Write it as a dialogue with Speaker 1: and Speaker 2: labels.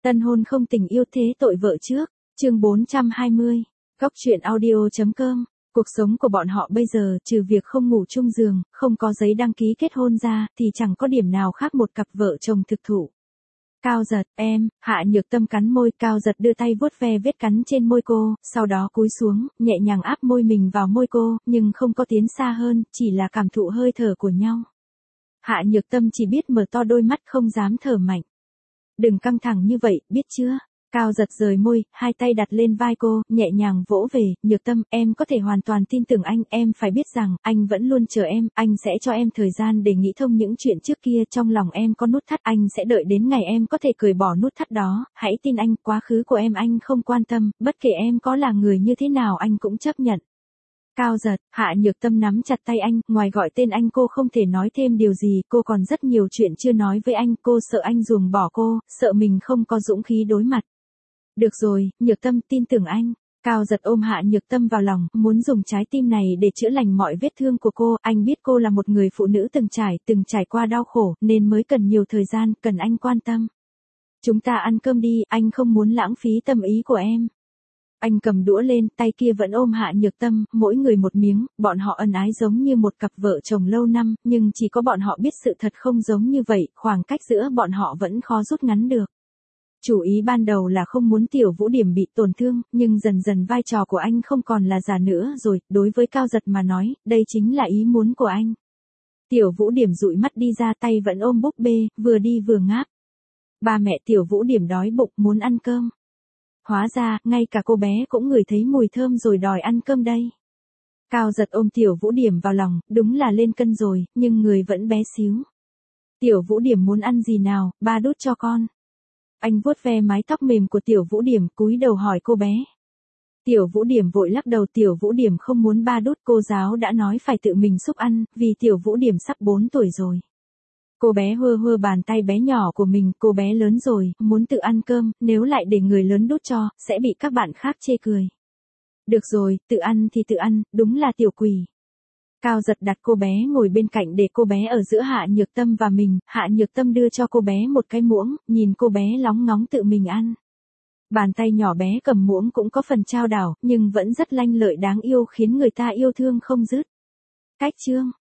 Speaker 1: Tân hôn không tình yêu thế tội vợ trước, chương 420, góc truyện audio.com. Cuộc sống của bọn họ bây giờ trừ việc không ngủ chung giường, không có giấy đăng ký kết hôn ra, thì chẳng có điểm nào khác một cặp vợ chồng thực thụ. Cao Giật, em, Hạ Nhược Tâm cắn môi, Cao Giật đưa tay vuốt ve vết cắn trên môi cô, sau đó cúi xuống, nhẹ nhàng áp môi mình vào môi cô, nhưng không có tiến xa hơn, chỉ là cảm thụ hơi thở của nhau. Hạ Nhược Tâm chỉ biết mở to đôi mắt không dám thở mạnh. Đừng căng thẳng như vậy, biết chưa? Cao Giật rời môi, hai tay đặt lên vai cô, nhẹ nhàng vỗ về, Nhược Tâm, em có thể hoàn toàn tin tưởng anh, em phải biết rằng, anh vẫn luôn chờ em, anh sẽ cho em thời gian để nghĩ thông những chuyện trước kia, trong lòng em có nút thắt, anh sẽ đợi đến ngày em có thể cởi bỏ nút thắt đó, hãy tin anh, quá khứ của em anh không quan tâm, bất kể em có là người như thế nào anh cũng chấp nhận. Cao Giật, Hạ Nhược Tâm nắm chặt tay anh, ngoài gọi tên anh cô không thể nói thêm điều gì, cô còn rất nhiều chuyện chưa nói với anh, cô sợ anh ruồng bỏ cô, sợ mình không có dũng khí đối mặt. Được rồi, Nhược Tâm tin tưởng anh. Cao Giật ôm Hạ Nhược Tâm vào lòng, muốn dùng trái tim này để chữa lành mọi vết thương của cô, anh biết cô là một người phụ nữ từng trải qua đau khổ, nên mới cần nhiều thời gian, cần anh quan tâm. Chúng ta ăn cơm đi, anh không muốn lãng phí tâm ý của em. Anh cầm đũa lên, tay kia vẫn ôm Hạ Nhược Tâm, mỗi người một miếng, bọn họ ân ái giống như một cặp vợ chồng lâu năm, nhưng chỉ có bọn họ biết sự thật không giống như vậy, khoảng cách giữa bọn họ vẫn khó rút ngắn được. Chủ ý ban đầu là không muốn Tiểu Vũ Điểm bị tổn thương, nhưng dần dần vai trò của anh không còn là giả nữa rồi, đối với Cao Giật mà nói, đây chính là ý muốn của anh. Tiểu Vũ Điểm dụi mắt đi ra, tay vẫn ôm búp bê, vừa đi vừa ngáp. Ba mẹ Tiểu Vũ Điểm đói bụng muốn ăn cơm. Hóa ra, ngay cả cô bé cũng ngửi thấy mùi thơm rồi đòi ăn cơm đây. Cao Giật ôm Tiểu Vũ Điểm vào lòng, đúng là lên cân rồi, nhưng người vẫn bé xíu. Tiểu Vũ Điểm muốn ăn gì nào, ba đút cho con. Anh vuốt ve mái tóc mềm của Tiểu Vũ Điểm, cúi đầu hỏi cô bé. Tiểu Vũ Điểm vội lắc đầu, Tiểu Vũ Điểm không muốn ba đút, cô giáo đã nói phải tự mình xúc ăn, vì Tiểu Vũ Điểm sắp 4 tuổi rồi. Cô bé hơ hơ bàn tay bé nhỏ của mình, cô bé lớn rồi, muốn tự ăn cơm, nếu lại để người lớn đút cho, sẽ bị các bạn khác chê cười. Được rồi, tự ăn thì tự ăn, đúng là tiểu quỷ. Cao Giật đặt cô bé ngồi bên cạnh để cô bé ở giữa Hạ Nhược Tâm và mình, Hạ Nhược Tâm đưa cho cô bé một cái muỗng, nhìn cô bé lóng ngóng tự mình ăn. Bàn tay nhỏ bé cầm muỗng cũng có phần trao đảo, nhưng vẫn rất lanh lợi đáng yêu khiến người ta yêu thương không dứt. Cách chương